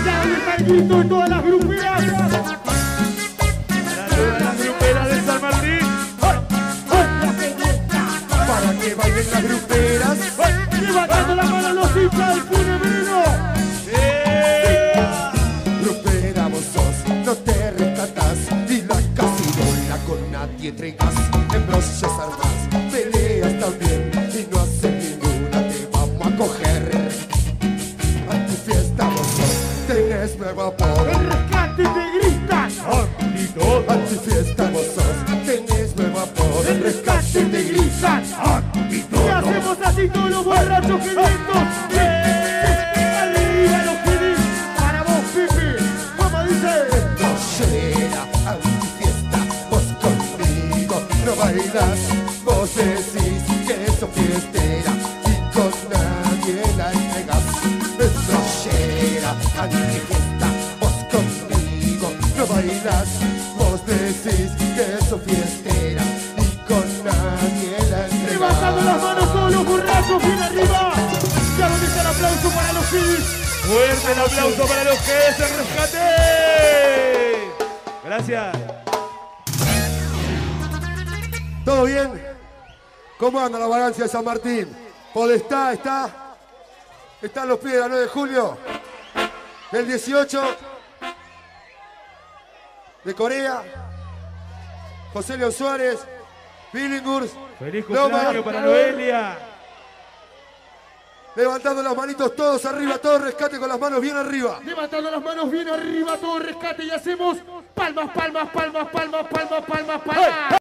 Ya hoy está el grito de todas las gruperas. Para todas las gruperas de San Martín. Para que bailen las gruperas. Levantando la mano los hinchas del Funebrino. Grupera vos sos, no te rescatás. Y la casibola con nadie entregas. Embrolles armas, peleas también. Y no haces ninguna, te vamos a coger. Antifiesta vos sos, tenés nuevo apodo. El rescate te gritan. Antifiesta vos sos, tenés nuevo apodo. El rescate te gritan. Y hacemos así todos los borrachos que vientos. Arriba los pedís. Para vos, Pipi. ¿Cómo dice? Rollera, antifiesta, vos conmigo no bailás. Vos decís que sos fiestera y con nadie la entregas. Es rollera, antifiesta, vos conmigo no bailás. Vos decís que sos fiestera y con nadie la entregas. Levantando las manos todos los borrachos. Bien arriba. Ya donde está el aplauso para los Pibis. Fuerte el aplauso para los que es el rescate. Gracias. ¿Todo bien? ¿Cómo anda la vagancia de San Martín? ¿Podestá está? ¿Están los pies de la 9 de julio? Del 18 de Corea. José León Suárez, Billinghurst, Feliz cumpleaños para Noelia. levantando las manitos todos arriba, todo rescate con las manos bien arriba. Levantando las manos bien arriba, todo rescate y hacemos palmas, palmas, palmas, palmas, palmas, palmas, palmas.